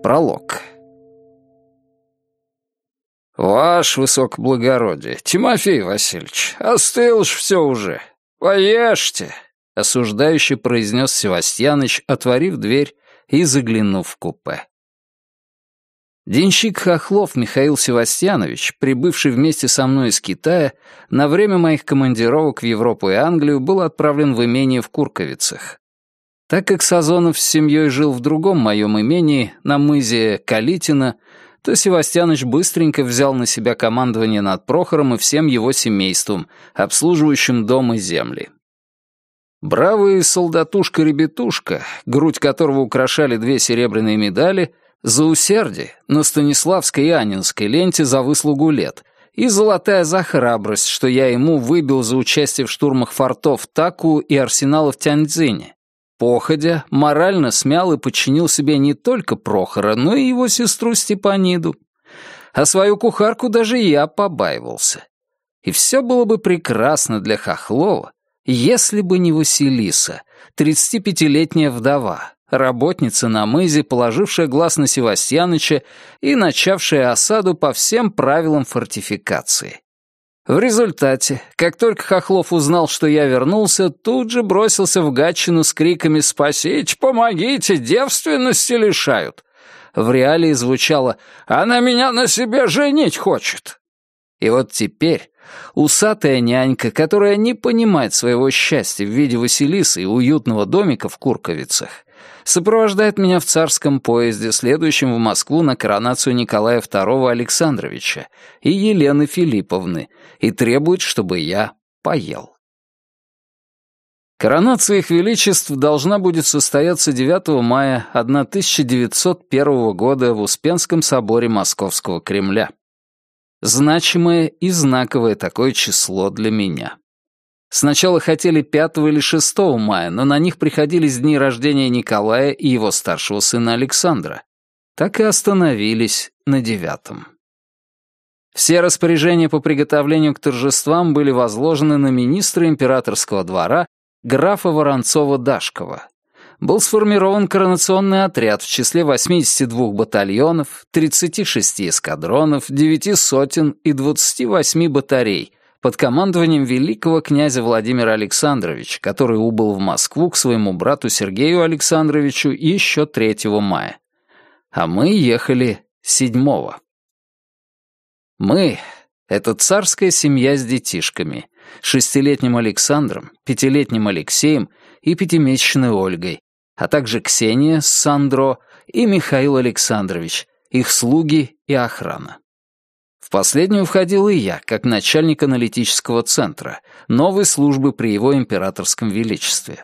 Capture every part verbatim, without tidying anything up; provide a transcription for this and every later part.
Пролог. «Ваше высокоблагородие, Тимофей Васильевич, остыл ж все уже. Поешьте!» — осуждающе произнес Севастьяныч, отворив дверь и заглянув в купе. Денщик Хохлов Михаил Севастьянович, прибывший вместе со мной из Китая, на время моих командировок в Европу и Англию был отправлен в имение в Курковицах. Так как Сазонов с семьей жил в другом моем имении, на мызе Калитина, то Севастьяныч быстренько взял на себя командование над Прохором и всем его семейством, обслуживающим дом и земли. Бравый солдатушка-ребятушка, грудь которого украшали две серебряные медали, за усердие на Станиславской и Анненской ленте за выслугу лет и золотая за храбрость, что я ему выбил за участие в штурмах фортов Таку и арсенала в Тяньцзине. Походя, морально смял и подчинил себе не только Прохора, но и его сестру Степаниду. А свою кухарку даже я побаивался. И все было бы прекрасно для Хохлова, если бы не Василиса, тридцатипятилетняя вдова, работница на мызе, положившая глаз на Севастьяныча и начавшая осаду по всем правилам фортификации. В результате, как только Хохлов узнал, что я вернулся, тут же бросился в Гатчину с криками «Спасите, помогите, девственности лишают!». В реалии звучало «Она меня на себе женить хочет!». И вот теперь усатая нянька, которая не понимает своего счастья в виде Василисы и уютного домика в Курковицах, сопровождает меня в царском поезде, следующем в Москву на коронацию Николая второго Александровича и Елены Филипповны, и требует, чтобы я поел. Коронация их величеств должна будет состояться девятого мая тысяча девятьсот первого года в Успенском соборе Московского Кремля. Значимое и знаковое такое число для меня. Сначала хотели пятого или шестого мая, но на них приходились дни рождения Николая и его старшего сына Александра. Так и остановились на девятом. Все распоряжения по приготовлению к торжествам были возложены на министра императорского двора графа Воронцова-Дашкова. Был сформирован коронационный отряд в числе восьмидесяти двух батальонов, тридцати шести эскадронов, девяти сотен и двадцати восьми батарей под командованием великого князя Владимира Александровича, который убыл в Москву к своему брату Сергею Александровичу еще третьего мая. А мы ехали седьмого. Мы — это царская семья с детишками, шестилетним Александром, пятилетним Алексеем и пятимесячной Ольгой, а также Ксения с Сандро и Михаил Александрович, их слуги и охрана. В последнюю входил и я, как начальник аналитического центра, новой службы при его императорском величестве.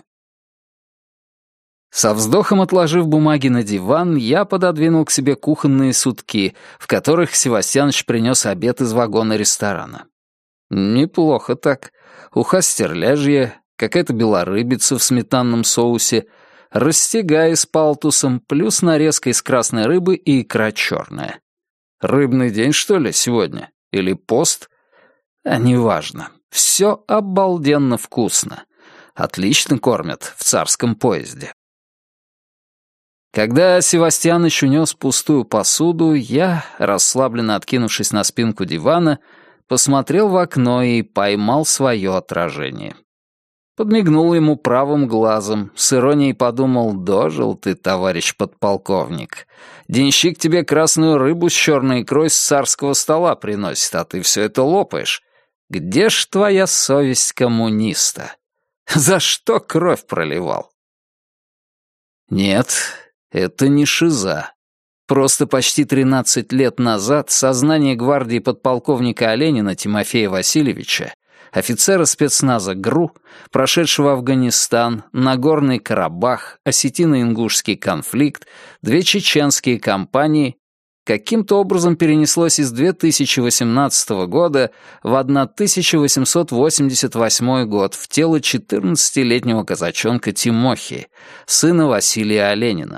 Со вздохом отложив бумаги на диван, я пододвинул к себе кухонные сутки, в которых Севастьяныч принес обед из вагона ресторана. Неплохо так. Уха стерляжья, какая-то белорыбица в сметанном соусе, растягай с палтусом, плюс нарезка из красной рыбы и икра черная. Рыбный день, что ли, сегодня? Или пост? А неважно. Все обалденно вкусно. Отлично кормят в царском поезде. Когда Севастьяныч унес пустую посуду, я, расслабленно откинувшись на спинку дивана, посмотрел в окно и поймал свое отражение. Подмигнул ему правым глазом, с иронией подумал: «Дожил ты, товарищ подполковник. Денщик тебе красную рыбу с черной икрой с царского стола приносит, а ты все это лопаешь. Где ж твоя совесть коммуниста? За что кровь проливал?» Нет, это не шиза. Просто почти тринадцать лет назад сознание гвардии подполковника Оленина Тимофея Васильевича, офицера спецназа ГРУ, прошедшего Афганистан, Нагорный Карабах, Осетино-Ингушский конфликт, две чеченские кампании, каким-то образом перенеслось из две тысячи восемнадцатого года в тысяча восемьсот восемьдесят восьмой год в тело четырнадцатилетнего казачонка Тимохи, сына Василия Оленина.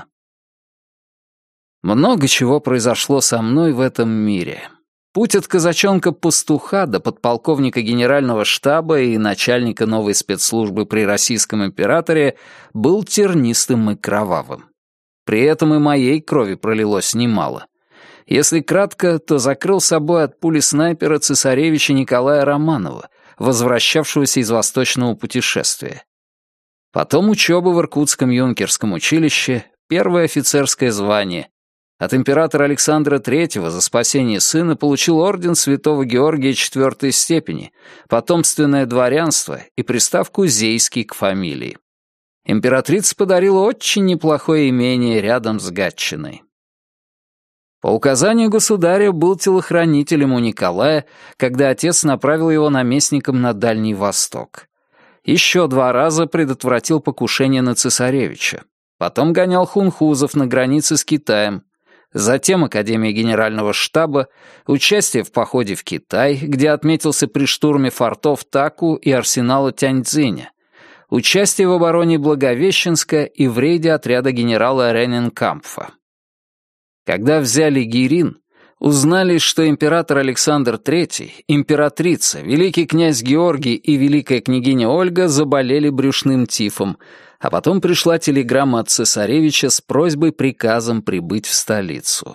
Много чего произошло со мной в этом мире. Путь от казачонка-пастуха до подполковника генерального штаба и начальника новой спецслужбы при российском императоре был тернистым и кровавым. При этом и моей крови пролилось немало. Если кратко, то закрыл собой от пули снайпера цесаревича Николая Романова, возвращавшегося из восточного путешествия. Потом учеба в Иркутском юнкерском училище, первое офицерское звание. От императора Александра Третьего за спасение сына получил орден Святого Георгия четвертой степени, потомственное дворянство и приставку «Зейский» к фамилии. Императрица подарила очень неплохое имение рядом с Гатчиной. По указанию государя был телохранителем у Николая, когда отец направил его наместником на Дальний Восток. Еще два раза предотвратил покушение на цесаревича. Потом гонял хунхузов на границе с Китаем. Затем Академия Генерального штаба, участие в походе в Китай, где отметился при штурме фортов Таку и арсенала Тяньцзиня, участие в обороне Благовещенска и в рейде отряда генерала Ренненкампфа. Когда взяли Гирин, узнали, что император Александр Третий, императрица, великий князь Георгий и великая княгиня Ольга заболели брюшным тифом, а потом пришла телеграмма от цесаревича с просьбой-приказом прибыть в столицу.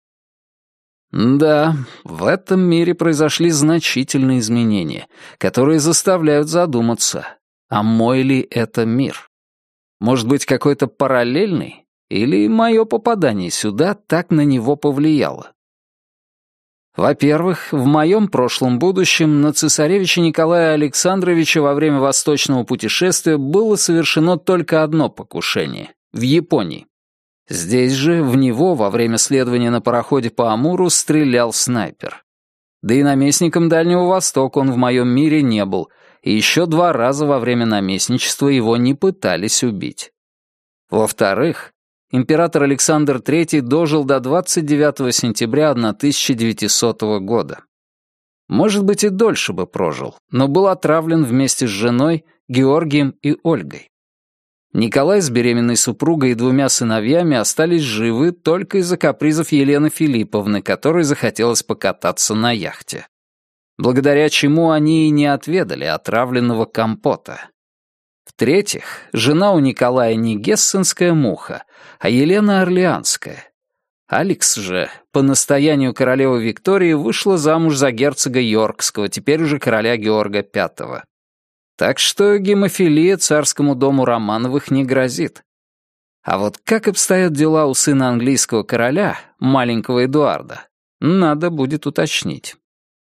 Да, в этом мире произошли значительные изменения, которые заставляют задуматься, а мой ли это мир? Может быть, какой-то параллельный? Или мое попадание сюда так на него повлияло? Во-первых, в моем прошлом будущем на цесаревича Николая Александровича во время восточного путешествия было совершено только одно покушение — в Японии. Здесь же в него во время следования на пароходе по Амуру стрелял снайпер. Да и наместником Дальнего Востока он в моем мире не был, и еще два раза во время наместничества его не пытались убить. Во-вторых, император Александр Третий дожил до двадцать девятого сентября тысяча девятисотого года. Может быть, и дольше бы прожил, но был отравлен вместе с женой, Георгием и Ольгой. Николай с беременной супругой и двумя сыновьями остались живы только из-за капризов Елены Филипповны, которой захотелось покататься на яхте. Благодаря чему они и не отведали отравленного компота. В-третьих, жена у Николая не гессенская муха, а Елена Орлеанская. Алекс же, по настоянию королевы Виктории, вышла замуж за герцога Йоркского, теперь уже короля Георга Пятого. Так что гемофилия царскому дому Романовых не грозит. А вот как обстоят дела у сына английского короля, маленького Эдуарда, надо будет уточнить.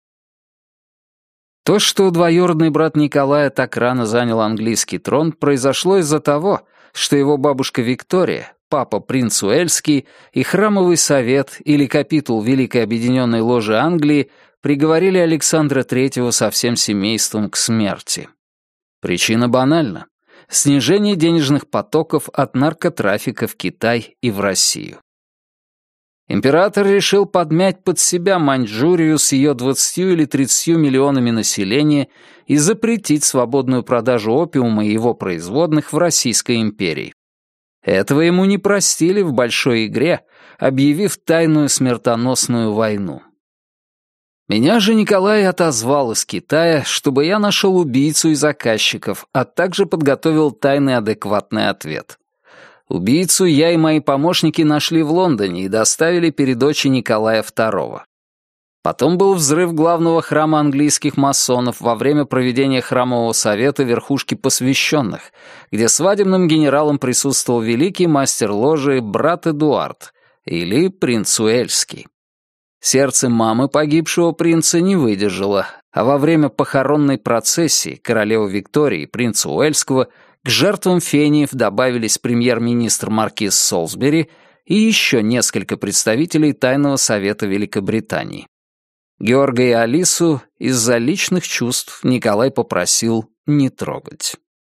То, что двоюродный брат Николая так рано занял английский трон, произошло из-за того, что его бабушка Виктория, папа принц Уэльский и храмовый совет или капитул Великой Объединенной Ложи Англии приговорили Александра Третьего со всем семейством к смерти. Причина банальна — снижение денежных потоков от наркотрафика в Китай и в Россию. Император решил подмять под себя Маньчжурию с ее двадцатью или тридцатью миллионами населения и запретить свободную продажу опиума и его производных в Российской империи. Этого ему не простили в большой игре, объявив тайную смертоносную войну. Меня же Николай отозвал из Китая, чтобы я нашел убийцу и заказчиков, а также подготовил тайный адекватный ответ. Убийцу я и мои помощники нашли в Лондоне и доставили перед очи Николая Второго. Потом был взрыв главного храма английских масонов во время проведения храмового совета верхушки посвященных, где свадебным генералом присутствовал великий мастер ложи брат Эдуард, или принц Уэльский. Сердце мамы погибшего принца не выдержало, а во время похоронной процессии королевы Виктории и принца Уэльского к жертвам фениев добавились премьер-министр маркиз Солсбери и еще несколько представителей Тайного совета Великобритании. Георга и Алису из-за личных чувств Николай попросил не трогать.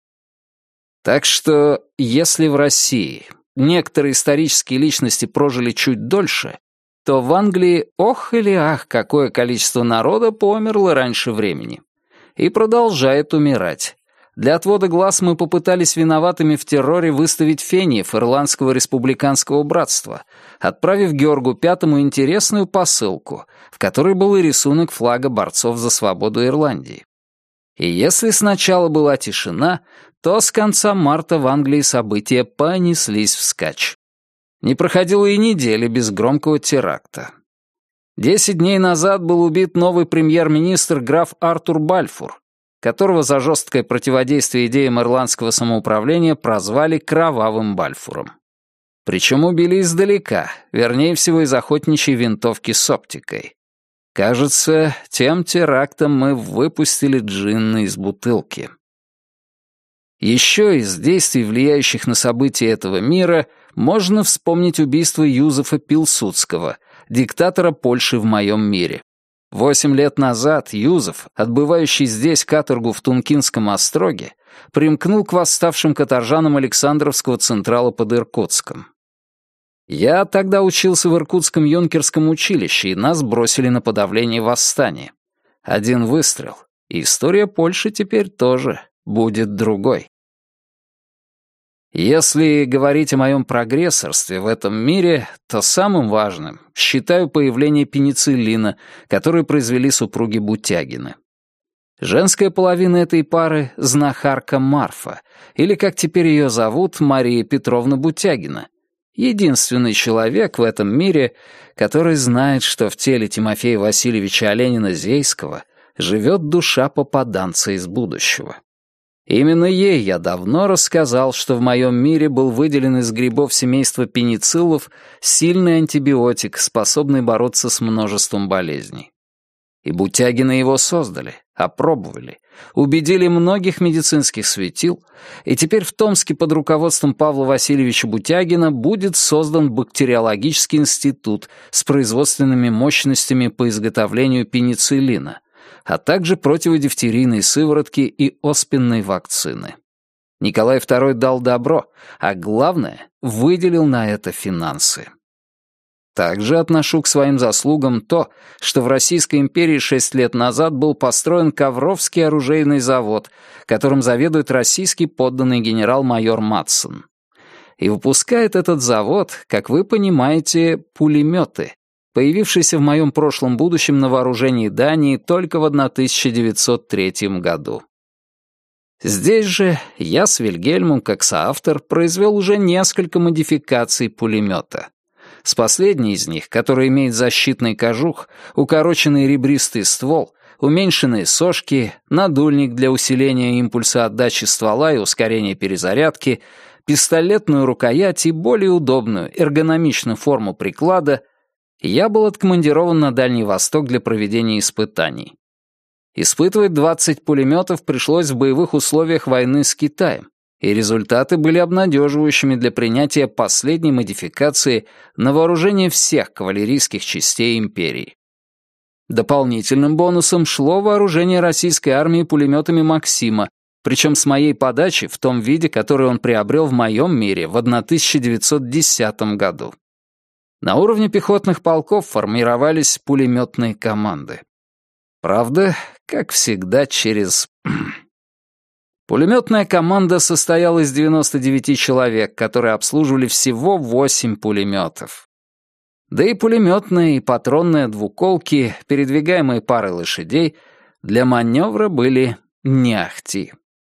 Так что, если в России некоторые исторические личности прожили чуть дольше, то в Англии ох или ах, какое количество народа померло раньше времени. И продолжает умирать. Для отвода глаз мы попытались виноватыми в терроре выставить фениев Ирландского республиканского братства, отправив Георгу Пятому интересную посылку, в которой был и рисунок флага борцов за свободу Ирландии. И если сначала была тишина, то с конца марта в Англии события понеслись вскачь. Не проходило и недели без громкого теракта. Десять дней назад был убит новый премьер-министр граф Артур Бальфур, которого за жесткое противодействие идеям ирландского самоуправления прозвали «Кровавым Бальфуром». Причем убили издалека, вернее всего из охотничьей винтовки с оптикой. Кажется, тем терактом мы выпустили джинна из бутылки. Еще из действий, влияющих на события этого мира, можно вспомнить убийство Юзефа Пилсудского, диктатора Польши в моем мире. Восемь лет назад Юзеф, отбывающий здесь каторгу в Тункинском остроге, примкнул к восставшим каторжанам Александровского Централа под Иркутском. Я тогда учился в Иркутском юнкерском училище, и нас бросили на подавление восстания. Один выстрел, и история Польши теперь тоже будет другой. Если говорить о моем прогрессорстве в этом мире, то самым важным считаю появление пенициллина, который произвели супруги Бутягины. Женская половина этой пары — знахарка Марфа, или, как теперь ее зовут, Мария Петровна Бутягина. Единственный человек в этом мире, который знает, что в теле Тимофея Васильевича Оленина-Зейского живет душа попаданца из будущего. Именно ей я давно рассказал, что в моем мире был выделен из грибов семейства пенициллов сильный антибиотик, способный бороться с множеством болезней. И Бутягины его создали, опробовали, убедили многих медицинских светил, и теперь в Томске под руководством Павла Васильевича Бутягина будет создан бактериологический институт с производственными мощностями по изготовлению пенициллина, а также противодифтерийной сыворотки и оспенной вакцины. Николай второй дал добро, а главное, выделил на это финансы. Также отношу к своим заслугам то, что в Российской империи шесть лет назад был построен Ковровский оружейный завод, которым заведует российский подданный генерал-майор Матсон. И выпускает этот завод, как вы понимаете, пулеметы, появившийся в моем прошлом будущем на вооружении Дании только в тысяча девятьсот третьем году. Здесь же я с Вильгельмом, как соавтор, произвел уже несколько модификаций пулемета. С последней из них, которая имеет защитный кожух, укороченный ребристый ствол, уменьшенные сошки, надульник для усиления импульса отдачи ствола и ускорения перезарядки, пистолетную рукоять и более удобную, эргономичную форму приклада, я был откомандирован на Дальний Восток для проведения испытаний. Испытывать двадцать пулеметов пришлось в боевых условиях войны с Китаем, и результаты были обнадеживающими для принятия последней модификации на вооружение всех кавалерийских частей империи. Дополнительным бонусом шло вооружение российской армии пулеметами «Максима», причем с моей подачи в том виде, который он приобрел в моем мире в тысяча девятьсот десятом году. На уровне пехотных полков формировались пулеметные команды. Правда, как всегда, через... Пулеметная команда состояла из девяноста девяти человек, которые обслуживали всего восемь пулеметов. Да и пулеметные и патронные двуколки, передвигаемые парой лошадей, для маневра были не ахти.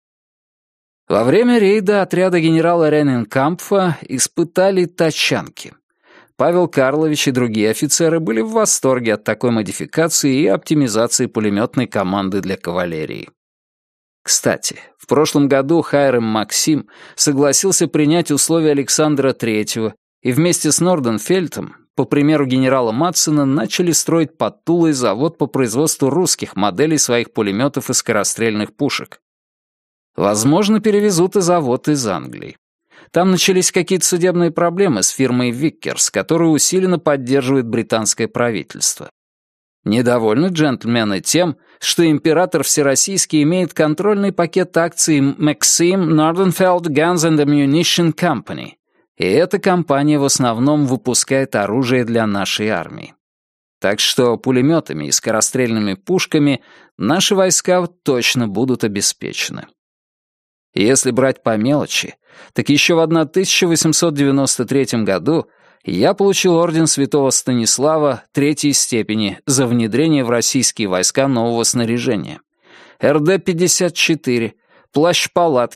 Во время рейда отряда генерала Рененкампфа испытали тачанки. Павел Карлович и другие офицеры были в восторге от такой модификации и оптимизации пулеметной команды для кавалерии. Кстати, в прошлом году Хайрем Максим согласился принять условия Александра Третьего и вместе с Норденфельдом, по примеру генерала Матсена, начали строить под Тулой завод по производству русских моделей своих пулеметов и скорострельных пушек. Возможно, перевезут и завод из Англии. Там начались какие-то судебные проблемы с фирмой Виккерс, которую усиленно поддерживает британское правительство. Недовольны джентльмены тем, что император Всероссийский имеет контрольный пакет акций Maxim Nordenfeld Guns and Ammunition Company, и эта компания в основном выпускает оружие для нашей армии. Так что пулеметами и скорострельными пушками наши войска точно будут обеспечены. Если брать по мелочи, так еще в тысяча восемьсот девяносто третьем году я получил орден Святого Станислава третьей степени за внедрение в российские войска нового снаряжения. эр дэ пятьдесят четыре, плащ-палатки,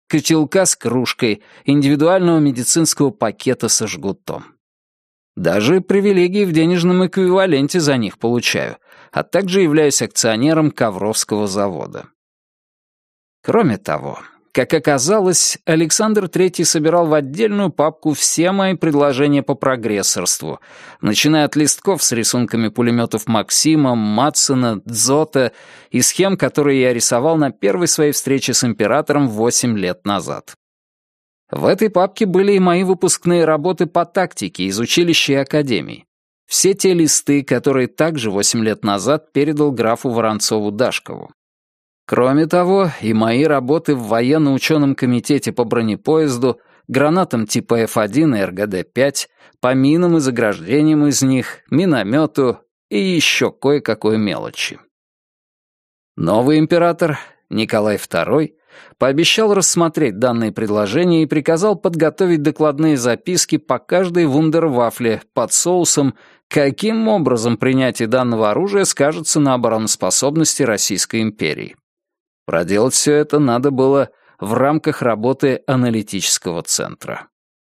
котелка с кружкой, индивидуального медицинского пакета со жгутом. Даже привилегии в денежном эквиваленте за них получаю, а также являюсь акционером Ковровского завода. Кроме того, как оказалось, Александр Третий собирал в отдельную папку все мои предложения по прогрессорству, начиная от листков с рисунками пулеметов Максима, Матсона, Дзота и схем, которые я рисовал на первой своей встрече с императором восемь лет назад. В этой папке были и мои выпускные работы по тактике из училища и академии. Все те листы, которые также восемь лет назад передал графу Воронцову-Дашкову. Кроме того, и мои работы в военно-ученом комитете по бронепоезду, гранатам типа эф один и эр гэ дэ пять, по минам и заграждениям из них, миномету и еще кое-какой мелочи. Новый император, Николай Второй, пообещал рассмотреть данные предложения и приказал подготовить докладные записки по каждой вундервафле под соусом, каким образом принятие данного оружия скажется на обороноспособности Российской империи. Проделать все это надо было в рамках работы аналитического центра.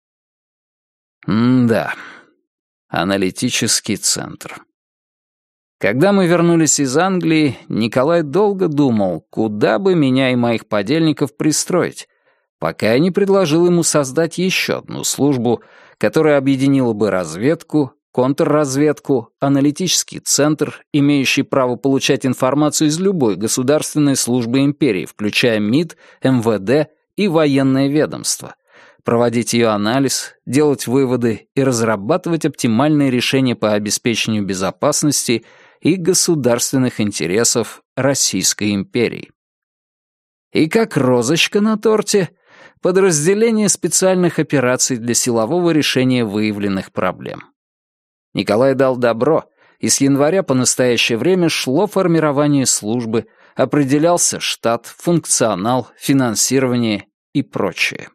М-да, аналитический центр. Когда мы вернулись из Англии, Николай долго думал, куда бы меня и моих подельников пристроить, пока я не предложил ему создать еще одну службу, которая объединила бы разведку, контрразведку, аналитический центр, имеющий право получать информацию из любой государственной службы империи, включая МИД, эм вэ дэ и военное ведомство, проводить ее анализ, делать выводы и разрабатывать оптимальные решения по обеспечению безопасности и государственных интересов Российской империи. И как розочка на торте, подразделение специальных операций для силового решения выявленных проблем. Николай дал добро, и с января по настоящее время шло формирование службы, определялся штат, функционал, финансирование и прочее.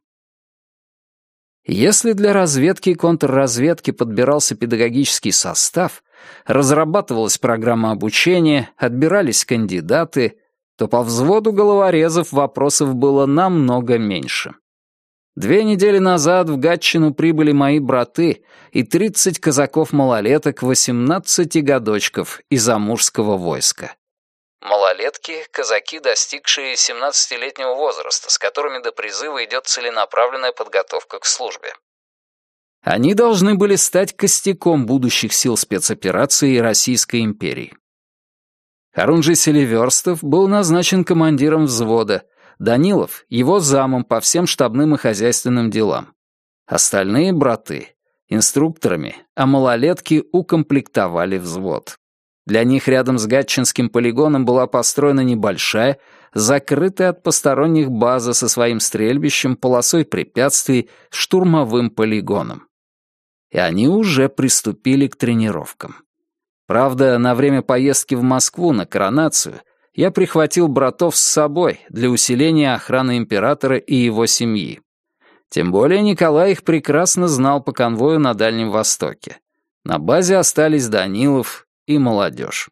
Если для разведки и контрразведки подбирался педагогический состав, разрабатывалась программа обучения, отбирались кандидаты, то по взводу головорезов вопросов было намного меньше. Две недели назад в Гатчину прибыли мои браты и тридцать казаков-малолеток восемнадцати годочков из амурского войска. Малолетки — казаки, достигшие семнадцатилетнего возраста, с которыми до призыва идет целенаправленная подготовка к службе. Они должны были стать костяком будущих сил спецоперации Российской империи. Харунжий Селиверстов был назначен командиром взвода, Данилов — его замом по всем штабным и хозяйственным делам. Остальные браты — инструкторами, а малолетки укомплектовали взвод. Для них рядом с Гатчинским полигоном была построена небольшая, закрытая от посторонних база со своим стрельбищем, полосой препятствий, штурмовым полигоном. И они уже приступили к тренировкам. Правда, на время поездки в Москву на коронацию я прихватил братов с собой для усиления охраны императора и его семьи. Тем более Николай их прекрасно знал по конвою на Дальнем Востоке. На базе остались Данилов и молодежь.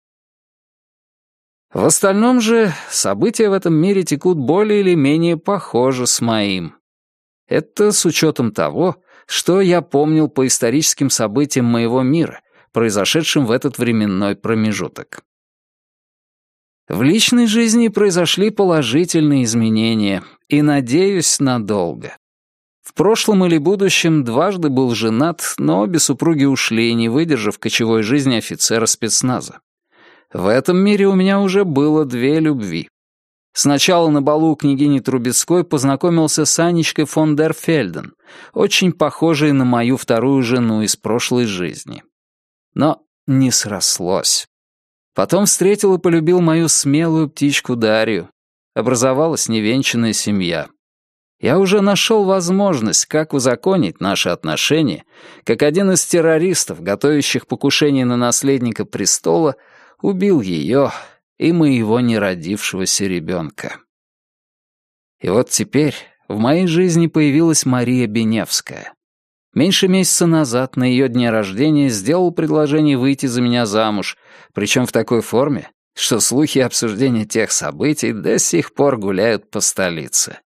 В остальном же события в этом мире текут более или менее похоже с моим. Это с учетом того, что я помнил по историческим событиям моего мира, произошедшим в этот временной промежуток. В личной жизни произошли положительные изменения, и, надеюсь, надолго. В прошлом или будущем дважды был женат, но обе супруги ушли, не выдержав кочевой жизни офицера спецназа. В этом мире у меня уже было две любви. Сначала на балу у княгини Трубецкой познакомился с Анечкой фон дер Фельден, очень похожей на мою вторую жену из прошлой жизни. Но не срослось. Потом встретил и полюбил мою смелую птичку Дарью. Образовалась невенчанная семья. Я уже нашел возможность, как узаконить наши отношения, как один из террористов, готовящих покушение на наследника престола, убил ее и моего неродившегося ребенка. И вот теперь в моей жизни появилась Мария Беневская. Меньше месяца назад на ее дне рождения сделал предложение выйти за меня замуж, причем в такой форме, что слухи и обсуждения тех событий до сих пор гуляют по столице.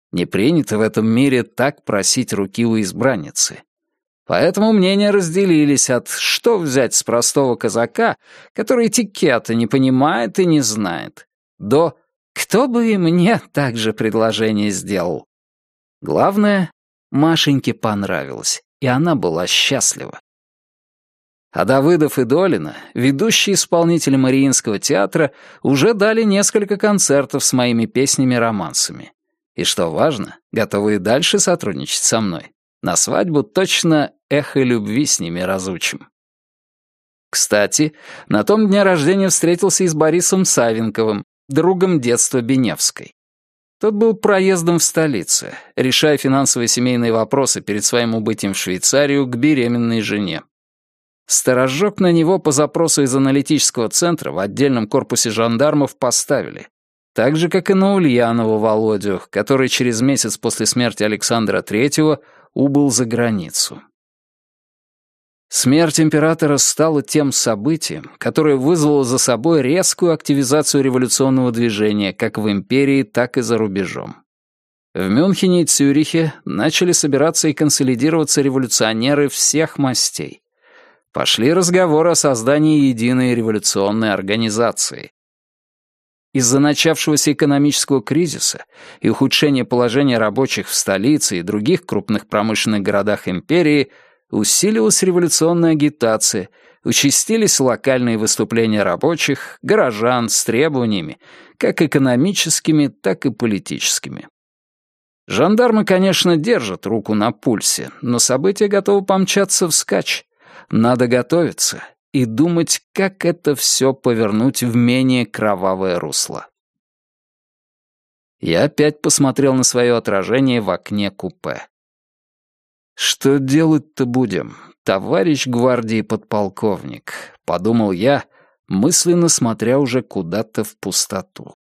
Не принято в этом мире так просить руки у избранницы. Поэтому мнения разделились от «что взять с простого казака, который этикета не понимает и не знает», до «кто бы и мне также предложение сделал». Главное, Машеньке понравилось, и она была счастлива. А Давыдов и Долина, ведущие исполнители Мариинского театра, уже дали несколько концертов с моими песнями-романсами. И что важно, готовы и дальше сотрудничать со мной. На свадьбу точно эхо любви с ними разучим. Кстати, на том дне рождения встретился и с Борисом Савенковым, другом детства Беневской. Тот был проездом в столице, решая финансовые семейные вопросы перед своим убытием в Швейцарию к беременной жене. Сторожок на него по запросу из аналитического центра в отдельном корпусе жандармов поставили. Так же, как и на Ульянова Володю, который через месяц после смерти Александра Третьего убыл за границу. Смерть императора стала тем событием, которое вызвало за собой резкую активизацию революционного движения как в империи, так и за рубежом. В Мюнхене и Цюрихе начали собираться и консолидироваться революционеры всех мастей. Пошли разговоры о создании единой революционной организации. Из-за начавшегося экономического кризиса и ухудшения положения рабочих в столице и других крупных промышленных городах империи усилилась революционная агитация, участились локальные выступления рабочих, горожан с требованиями, как экономическими, так и политическими. Жандармы, конечно, держат руку на пульсе, но события готовы помчаться вскачь. Надо готовиться и думать, как это все повернуть в менее кровавое русло. Я опять посмотрел на свое отражение в окне купе. «Что делать-то будем, товарищ гвардии подполковник?» — подумал я, мысленно смотря уже куда-то в пустоту.